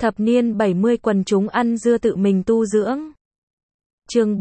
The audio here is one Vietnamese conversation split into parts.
Thập niên 70 quần chúng ăn dưa tự mình tu dưỡng. Chương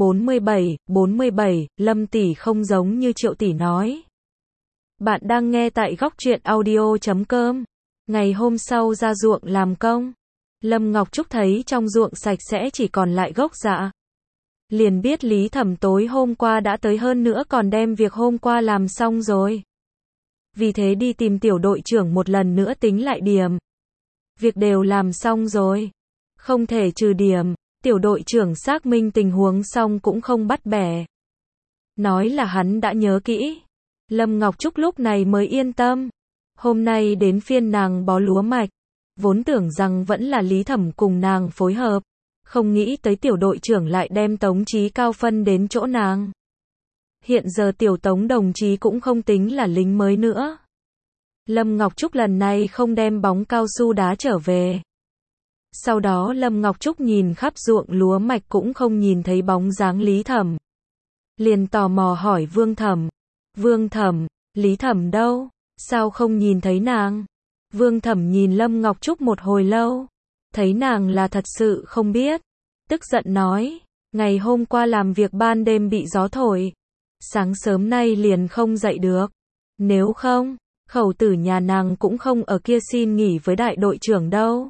47, Lâm tỷ không giống như Triệu tỷ nói. Bạn đang nghe tại góc truyện audio.com. Ngày hôm sau ra ruộng làm công, Lâm Ngọc Trúc thấy trong ruộng sạch sẽ chỉ còn lại gốc dạ. Liền biết Lý Thẩm tối hôm qua đã tới, hơn nữa còn đem việc hôm qua làm xong rồi. Vì thế đi tìm tiểu đội trưởng một lần nữa tính lại điểm. Việc đều làm xong rồi, không thể trừ điểm. Tiểu đội trưởng xác minh tình huống xong cũng không bắt bẻ, nói là hắn đã nhớ kỹ. Lâm Ngọc Trúc lúc này mới yên tâm. Hôm nay đến phiên nàng bó lúa mạch, vốn tưởng rằng vẫn là Lý Thẩm cùng nàng phối hợp, không nghĩ tới tiểu đội trưởng lại đem Tống Chí Cao phân đến chỗ nàng. Hiện giờ tiểu Tống đồng chí cũng không tính là lính mới nữa. Lâm Ngọc Trúc lần này không đem bóng cao su đá trở về. Sau đó Lâm Ngọc Trúc nhìn khắp ruộng lúa mạch cũng không nhìn thấy bóng dáng Lý Thẩm. Liền tò mò hỏi Vương Thẩm. Vương Thẩm, Lý Thẩm đâu? Sao không nhìn thấy nàng? Vương Thẩm nhìn Lâm Ngọc Trúc một hồi lâu, thấy nàng là thật sự không biết, tức giận nói, ngày hôm qua làm việc ban đêm bị gió thổi, sáng sớm nay liền không dậy được. Nếu không, khẩu tử nhà nàng cũng không ở kia xin nghỉ với đại đội trưởng đâu.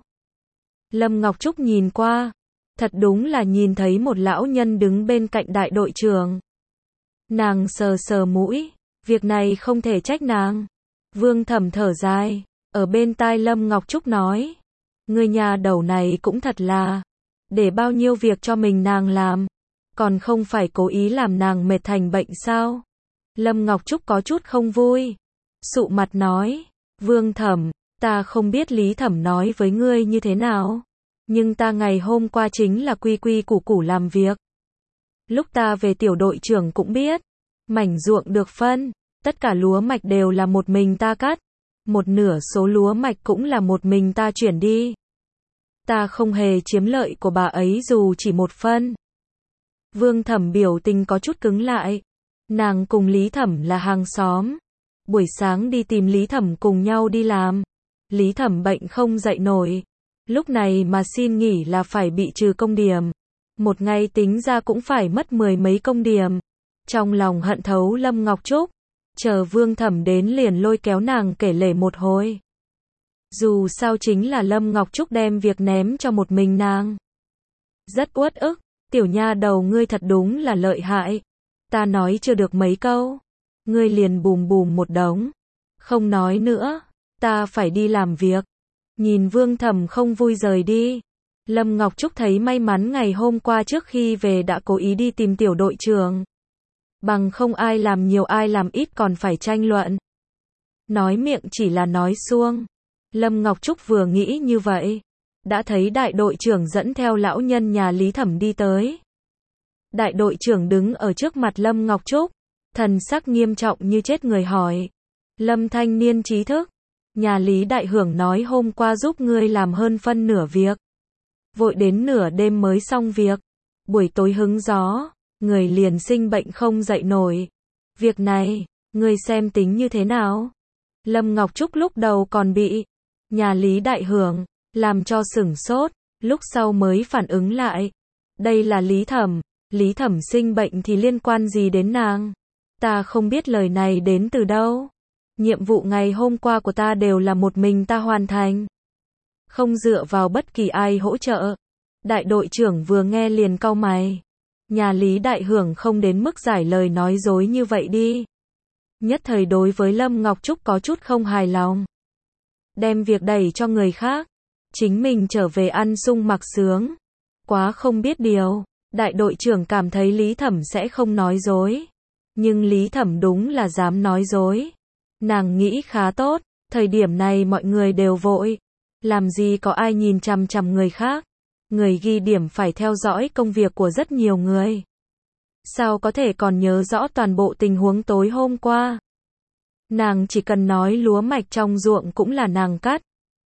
Lâm Ngọc Trúc nhìn qua, thật đúng là nhìn thấy một lão nhân đứng bên cạnh đại đội trưởng. Nàng sờ sờ mũi, việc này không thể trách nàng. Vương Thẩm thở dài, ở bên tai Lâm Ngọc Trúc nói, người nhà đầu này cũng thật là, để bao nhiêu việc cho mình nàng làm, còn không phải cố ý làm nàng mệt thành bệnh sao? Lâm Ngọc Trúc có chút không vui, sụ mặt nói, Vương Thẩm, ta không biết Lý Thẩm nói với ngươi như thế nào, nhưng ta ngày hôm qua chính là quy quy củ củ làm việc. Lúc ta về tiểu đội trưởng cũng biết, mảnh ruộng được phân, tất cả lúa mạch đều là một mình ta cắt, một nửa số lúa mạch cũng là một mình ta chuyển đi. Ta không hề chiếm lợi của bà ấy dù chỉ một phân. Vương Thẩm biểu tình có chút cứng lại. Nàng cùng Lý Thẩm là hàng xóm. Buổi sáng đi tìm Lý Thẩm cùng nhau đi làm. Lý Thẩm bệnh không dậy nổi. Lúc này mà xin nghỉ là phải bị trừ công điểm. Một ngày tính ra cũng phải mất 10 mấy công điểm. Trong lòng hận thấu Lâm Ngọc Trúc. Chờ Vương Thẩm đến liền lôi kéo nàng kể lể một hồi. Dù sao chính là Lâm Ngọc Trúc đem việc ném cho một mình nàng. Rất uất ức, tiểu nha đầu ngươi thật đúng là lợi hại. Ta nói chưa được mấy câu, ngươi liền bùm bùm một đống. Không nói nữa, ta phải đi làm việc. Nhìn Vương Thẩm không vui rời đi, Lâm Ngọc Trúc thấy may mắn ngày hôm qua trước khi về đã cố ý đi tìm tiểu đội trưởng. Bằng không ai làm nhiều ai làm ít còn phải tranh luận. Nói miệng chỉ là nói suông. Lâm Ngọc Trúc vừa nghĩ như vậy, đã thấy đại đội trưởng dẫn theo lão nhân nhà Lý Thẩm đi tới. Đại đội trưởng đứng ở trước mặt Lâm Ngọc Trúc, thần sắc nghiêm trọng như chết người hỏi. Lâm thanh niên trí thức, nhà Lý đại hưởng nói hôm qua giúp ngươi làm hơn phân nửa việc. Vội đến nửa đêm mới xong việc. Buổi tối hứng gió, người liền sinh bệnh không dậy nổi. Việc này, ngươi xem tính như thế nào? Lâm Ngọc Trúc lúc đầu còn bị nhà Lý đại hưởng làm cho sửng sốt, lúc sau mới phản ứng lại. Đây là Lý Thẩm sinh bệnh thì liên quan gì đến nàng? Ta không biết lời này đến từ đâu. Nhiệm vụ ngày hôm qua của ta đều là một mình ta hoàn thành, không dựa vào bất kỳ ai hỗ trợ. Đại đội trưởng vừa nghe liền cau mày. Nhà Lý đại hưởng không đến mức giải lời nói dối như vậy đi. Nhất thời đối với Lâm Ngọc Trúc có chút không hài lòng. Đem việc đẩy cho người khác, chính mình trở về ăn sung mặc sướng. Quá không biết điều. Đại đội trưởng cảm thấy Lý Thẩm sẽ không nói dối. Nhưng Lý Thẩm đúng là dám nói dối. Nàng nghĩ khá tốt, thời điểm này mọi người đều vội. Làm gì có ai nhìn chằm chằm người khác. Người ghi điểm phải theo dõi công việc của rất nhiều người. Sao có thể còn nhớ rõ toàn bộ tình huống tối hôm qua? Nàng chỉ cần nói lúa mạch trong ruộng cũng là nàng cắt,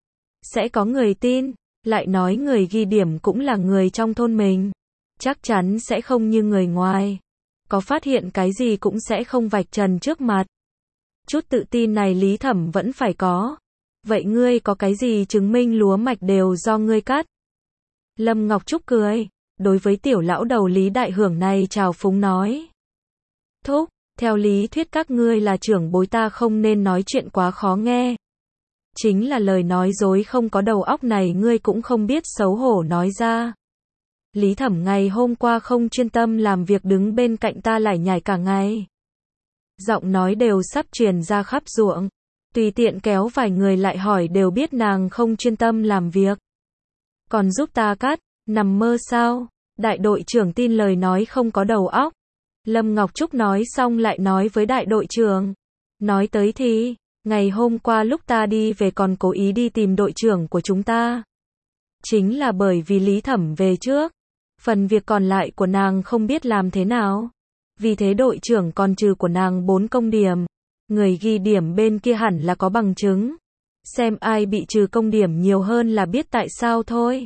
sẽ có người tin. Lại nói người ghi điểm cũng là người trong thôn mình, chắc chắn sẽ không như người ngoài. Có phát hiện cái gì cũng sẽ không vạch trần trước mặt. Chút tự tin này Lý Thẩm vẫn phải có. Vậy ngươi có cái gì chứng minh lúa mạch đều do ngươi cắt? Lâm Ngọc Trúc cười, đối với tiểu lão đầu Lý Đại Hưởng này trào phúng nói. Thúc, theo lý thuyết các ngươi là trưởng bối ta không nên nói chuyện quá khó nghe. Chính là lời nói dối không có đầu óc này ngươi cũng không biết xấu hổ nói ra. Lý Thẩm ngày hôm qua không chuyên tâm làm việc đứng bên cạnh ta lải nhải cả ngày. Giọng nói đều sắp truyền ra khắp ruộng. Tùy tiện kéo vài người lại hỏi đều biết nàng không chuyên tâm làm việc. Còn giúp ta cắt, nằm mơ sao? Đại đội trưởng tin lời nói không có đầu óc. Lâm Ngọc Trúc nói xong lại nói với đại đội trưởng. Nói tới thì, ngày hôm qua lúc ta đi về còn cố ý đi tìm đội trưởng của chúng ta. Chính là bởi vì Lý Thẩm về trước. Phần việc còn lại của nàng không biết làm thế nào. Vì thế đội trưởng còn trừ của nàng 4 công điểm. Người ghi điểm bên kia hẳn là có bằng chứng. Xem ai bị trừ công điểm nhiều hơn là biết tại sao thôi.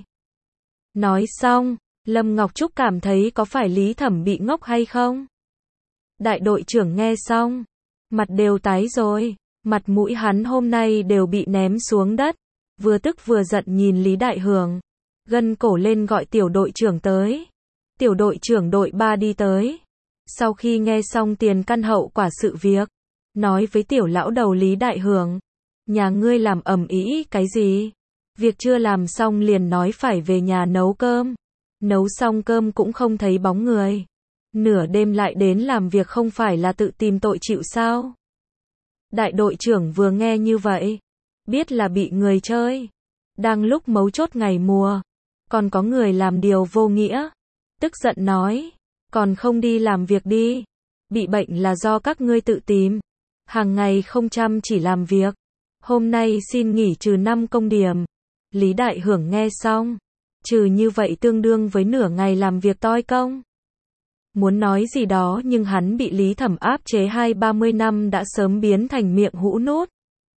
Nói xong, Lâm Ngọc Trúc cảm thấy có phải Lý Thẩm bị ngốc hay không? Đại đội trưởng nghe xong, mặt đều tái rồi, mặt mũi hắn hôm nay đều bị ném xuống đất, vừa tức vừa giận nhìn Lý Đại Hưởng, gân cổ lên gọi tiểu đội trưởng tới. Tiểu đội trưởng đội 3 đi tới. Sau khi nghe xong tiền căn hậu quả sự việc, nói với tiểu lão đầu Lý Đại Hưởng, nhà ngươi làm ầm ĩ cái gì? Việc chưa làm xong liền nói phải về nhà nấu cơm. Nấu xong cơm cũng không thấy bóng người. Nửa đêm lại đến làm việc không phải là tự tìm tội chịu sao? Đại đội trưởng vừa nghe như vậy, biết là bị người chơi. Đang lúc mấu chốt ngày mùa, còn có người làm điều vô nghĩa. Tức giận nói, còn không đi làm việc đi. Bị bệnh là do các ngươi tự tìm. Hàng ngày không chăm chỉ làm việc. Hôm nay xin nghỉ trừ 5 công điểm. Lý Đại Hưởng nghe xong, trừ như vậy tương đương với nửa ngày làm việc toi công. Muốn nói gì đó nhưng hắn bị Lý Thẩm áp chế 20-30 năm đã sớm biến thành miệng hũ nút.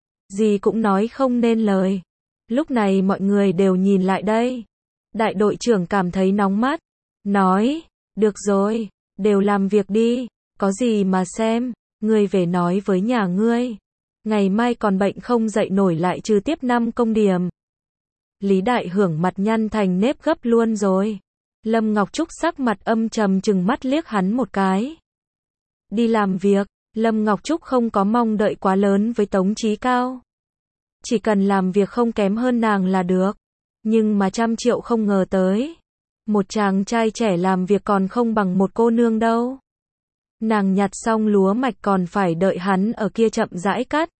Gì cũng nói không nên lời. Lúc này mọi người đều nhìn lại đây. Đại đội trưởng cảm thấy nóng mắt. Nói, được rồi, đều làm việc đi, có gì mà xem, ngươi về nói với nhà ngươi. Ngày mai còn bệnh không dậy nổi lại trừ tiếp 5 công điểm. Lý Đại Hưởng mặt nhăn thành nếp gấp luôn rồi. Lâm Ngọc Trúc sắc mặt âm trầm trừng mắt liếc hắn một cái. Đi làm việc, Lâm Ngọc Trúc không có mong đợi quá lớn với Tống Chí Cao. Chỉ cần làm việc không kém hơn nàng là được. Nhưng mà 100 triệu không ngờ tới. Một chàng trai trẻ làm việc còn không bằng một cô nương đâu. Nàng nhặt xong lúa mạch còn phải đợi hắn ở kia chậm rãi cắt.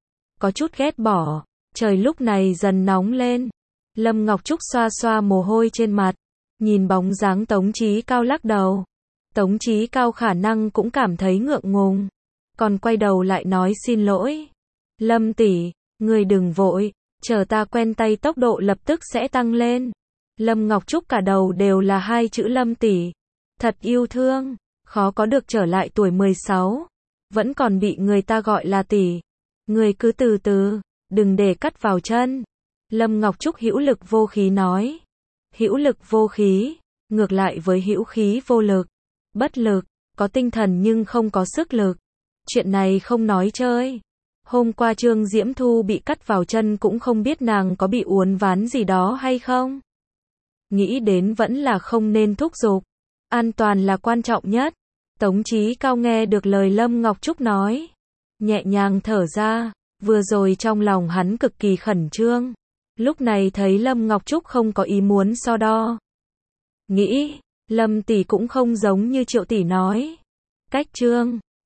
Có chút ghét bỏ. Trời lúc này dần nóng lên. Lâm Ngọc Trúc xoa xoa mồ hôi trên mặt. Nhìn bóng dáng Tống Chí Cao lắc đầu. Tống Chí Cao khả năng cũng cảm thấy ngượng ngùng. Còn quay đầu lại nói xin lỗi. Lâm tỷ, người đừng vội. Chờ ta quen tay tốc độ lập tức sẽ tăng lên. Lâm Ngọc Trúc cả đầu đều là 2 chữ Lâm tỷ. Thật yêu thương. Khó có được trở lại tuổi 16. Vẫn còn bị người ta gọi là tỷ. Người cứ từ từ. Đừng để cắt vào chân. Lâm Ngọc Trúc hữu lực vô khí nói. Hữu lực vô khí, ngược lại với hữu khí vô lực, bất lực, có tinh thần nhưng không có sức lực. Chuyện này không nói chơi. Hôm qua Trương Diễm Thu bị cắt vào chân cũng không biết nàng có bị uốn ván gì đó hay không. Nghĩ đến vẫn là không nên thúc giục. An toàn là quan trọng nhất. Tống Chí Cao nghe được lời Lâm Ngọc Trúc nói. Nhẹ nhàng thở ra, vừa rồi trong lòng hắn cực kỳ khẩn trương. Lúc này thấy Lâm Ngọc Trúc không có ý muốn so đo. Nghĩ, Lâm tỷ cũng không giống như Triệu tỷ nói. Cách Trương